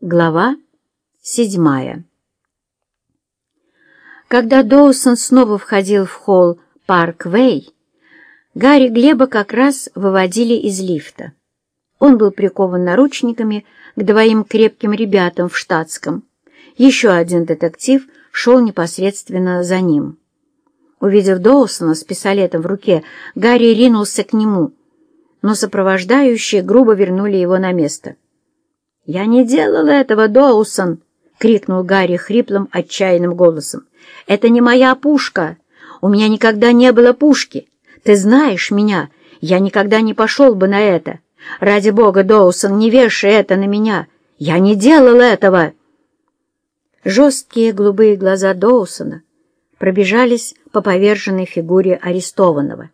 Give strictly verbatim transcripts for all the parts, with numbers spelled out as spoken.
Глава седьмая. Когда Доусон снова входил в холл Парк-Вэй, Гарри Глеба как раз выводили из лифта. Он был прикован наручниками к двоим крепким ребятам в штатском. Еще один детектив шел непосредственно за ним. Увидев Доусона с пистолетом в руке, Гарри ринулся к нему, но сопровождающие грубо вернули его на место. «Я не делал этого, Доусон!» — крикнул Гарри хриплым, отчаянным голосом. «Это не моя пушка! У меня никогда не было пушки! Ты знаешь меня! Я никогда не пошел бы на это! Ради бога, Доусон, не вешай это на меня! Я не делал этого!» Жесткие голубые глаза Доусона пробежались по поверженной фигуре арестованного.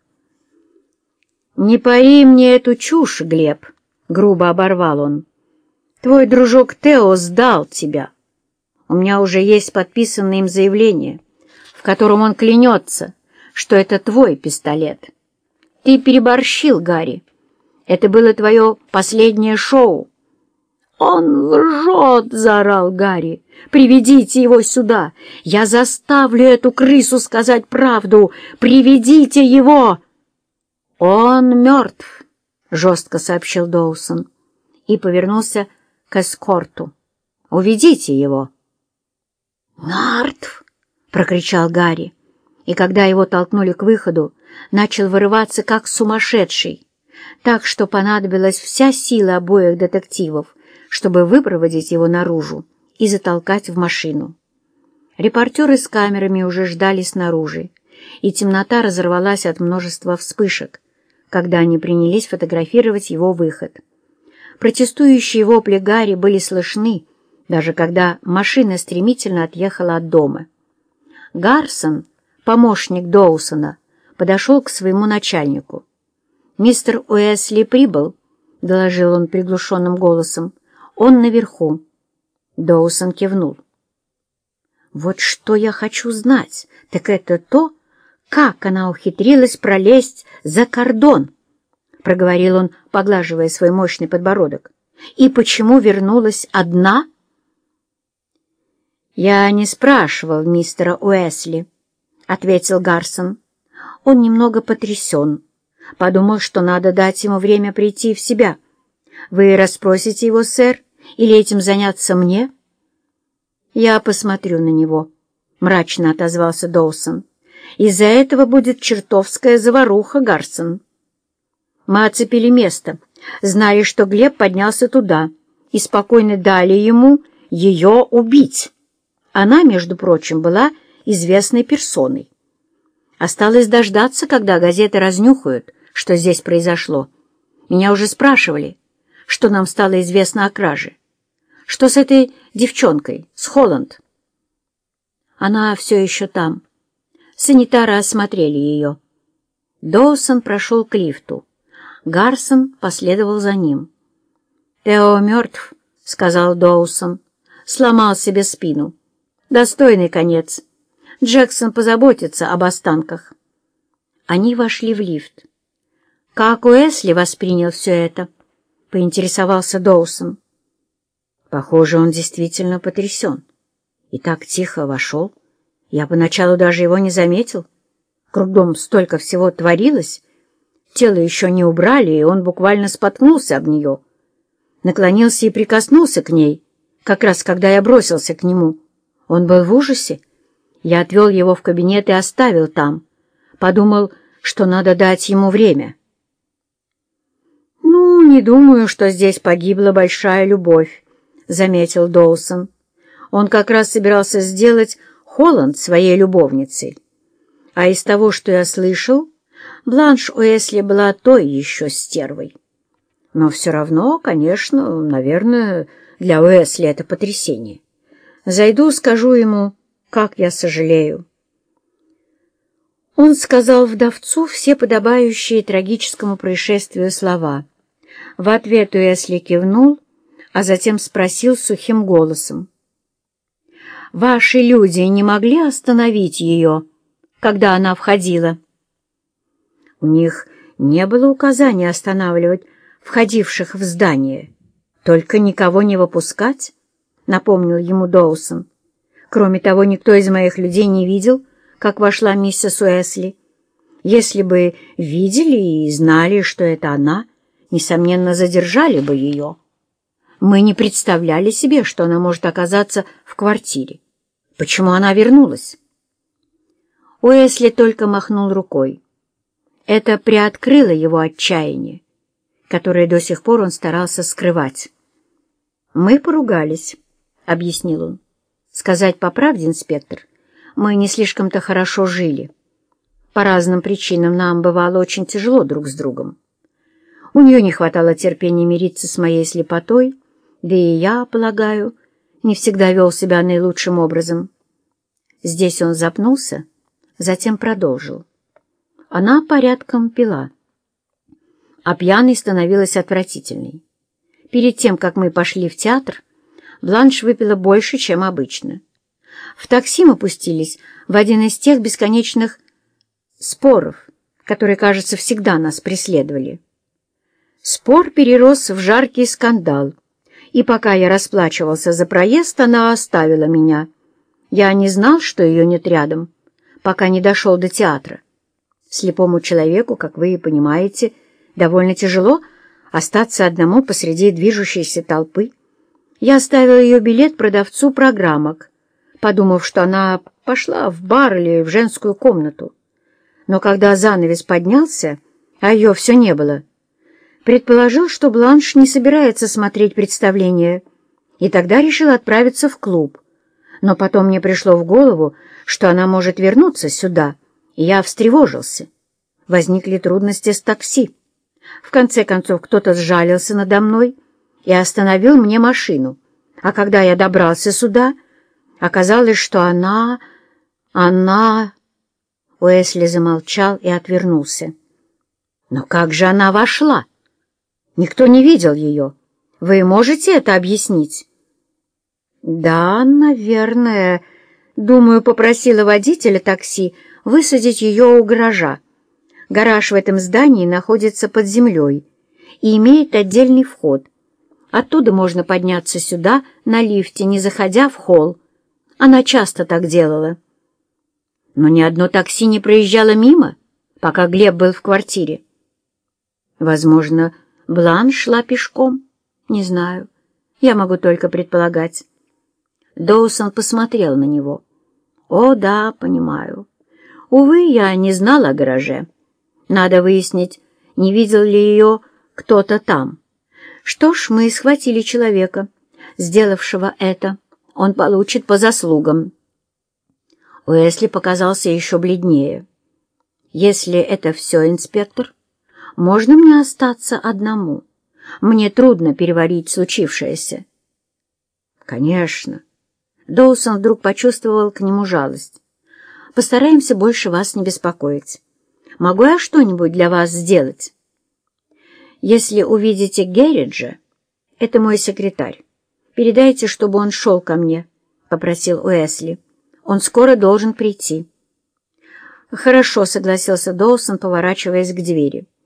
«Не пори мне эту чушь, Глеб!» — грубо оборвал он. «Твой дружок Тео сдал тебя. У меня уже есть подписанное им заявление, в котором он клянется, что это твой пистолет. Ты переборщил, Гарри. Это было твое последнее шоу». «Он лжет!» — заорал Гарри. «Приведите его сюда! Я заставлю эту крысу сказать правду! Приведите его!» «Он мертв!» — жестко сообщил Доусон и повернулся к эскорту. «Уведите его!» «Мертв!» — прокричал Гарри, и когда его толкнули к выходу, начал вырываться как сумасшедший, так что понадобилась вся сила обоих детективов, чтобы выпроводить его наружу и затолкать в машину. Репортеры с камерами уже ждали снаружи, и темнота разорвалась от множества вспышек, когда они принялись фотографировать его выход. Протестующие вопли Гарри были слышны, даже когда машина стремительно отъехала от дома. Гарсон, помощник Доусона, подошел к своему начальнику. «Мистер Уэсли прибыл», — доложил он приглушенным голосом. «Он наверху». Доусон кивнул. «Вот что я хочу знать, так это то, как она ухитрилась пролезть за кордон», — проговорил он, поглаживая свой мощный подбородок. «И почему вернулась одна?» «Я не спрашивал мистера Уэсли», — ответил Гарсон. «Он немного потрясен. Подумал, что надо дать ему время прийти в себя. Вы расспросите его, сэр, или этим заняться мне?» «Я посмотрю на него», — мрачно отозвался Доусон. «Из-за этого будет чертовская заваруха, Гарсон». Мы оцепили место, знали, что Глеб поднялся туда, и спокойно дали ему ее убить. Она, между прочим, была известной персоной. Осталось дождаться, когда газеты разнюхают, что здесь произошло. Меня уже спрашивали, что нам стало известно о краже. Что с этой девчонкой, с Холланд? Она все еще там. Санитары осмотрели ее. Доусон прошел к лифту. Гарсон последовал за ним. «Тео мертв», — сказал Доусон. «Сломал себе спину. Достойный конец. Джексон позаботится об останках». Они вошли в лифт. «Как Уэсли воспринял все это?» — поинтересовался Доусон. «Похоже, он действительно потрясен. И так тихо вошел. Я поначалу даже его не заметил. Кругом столько всего творилось. Тело еще не убрали, и он буквально споткнулся об нее. Наклонился и прикоснулся к ней, как раз когда я бросился к нему. Он был в ужасе. Я отвел его в кабинет и оставил там. Подумал, что надо дать ему время». «Ну, не думаю, что здесь погибла большая любовь», — заметил Доусон. «Он как раз собирался сделать Холланд своей любовницей. А из того, что я слышал, Бланш Уэсли была той еще стервой. Но все равно, конечно, наверное, для Уэсли это потрясение. Зайду, скажу ему, как я сожалею». Он сказал вдовцу все подобающие трагическому происшествию слова. В ответ Уэсли кивнул, а затем спросил сухим голосом: «Ваши люди не могли остановить ее, когда она входила?» «У них не было указания останавливать входивших в здание, только никого не выпускать», — напомнил ему Доусон. «Кроме того, никто из моих людей не видел, как вошла миссис Уэсли. Если бы видели и знали, что это она, несомненно, задержали бы ее. Мы не представляли себе, что она может оказаться в квартире. Почему она вернулась?» Уэсли только махнул рукой. Это приоткрыло его отчаяние, которое до сих пор он старался скрывать. «Мы поругались», — объяснил он. «Сказать по правде, инспектор, мы не слишком-то хорошо жили. По разным причинам нам бывало очень тяжело друг с другом. У нее не хватало терпения мириться с моей слепотой, да и я, полагаю, не всегда вел себя наилучшим образом». Здесь он запнулся, затем продолжил. Она порядком пила, а пьяной становилась отвратительной. Перед тем, как мы пошли в театр, Бланш выпила больше, чем обычно. В такси мы пустились в один из тех бесконечных споров, которые, кажется, всегда нас преследовали. Спор перерос в жаркий скандал, и пока я расплачивался за проезд, она оставила меня. Я не знал, что ее нет рядом, пока не дошел до театра. Слепому человеку, как вы и понимаете, довольно тяжело остаться одному посреди движущейся толпы. Я оставил ее билет продавцу программок, подумав, что она пошла в бар или в женскую комнату. Но когда занавес поднялся, а ее все не было, предположил, что Бланш не собирается смотреть представление, и тогда решил отправиться в клуб. Но потом мне пришло в голову, что она может вернуться сюда, и я встревожился. Возникли трудности с такси. В конце концов, кто-то сжалился надо мной и остановил мне машину. А когда я добрался сюда, оказалось, что она... она... Уэсли замолчал и отвернулся. «Но как же она вошла? Никто не видел ее. Вы можете это объяснить?» «Да, наверное. Думаю, попросила водителя такси высадить ее у гаража. Гараж в этом здании находится под землей и имеет отдельный вход. Оттуда можно подняться сюда на лифте, не заходя в холл. Она часто так делала». «Но ни одно такси не проезжало мимо, пока Глеб был в квартире». «Возможно, Бланш шла пешком? Не знаю. Я могу только предполагать». Доусон посмотрел на него. «О, да, понимаю. Увы, я не знал о гараже. Надо выяснить, не видел ли ее кто-то там. Что ж, мы схватили человека, сделавшего это. Он получит по заслугам». Уэсли показался еще бледнее. «Если это все, инспектор, можно мне остаться одному? Мне трудно переварить случившееся». «Конечно». Доусон вдруг почувствовал к нему жалость. «Постараемся больше вас не беспокоить. Могу я что-нибудь для вас сделать?» «Если увидите Герриджа, это мой секретарь, передайте, чтобы он шел ко мне», — попросил Уэсли. «Он скоро должен прийти». «Хорошо», — согласился Доусон, поворачиваясь к двери.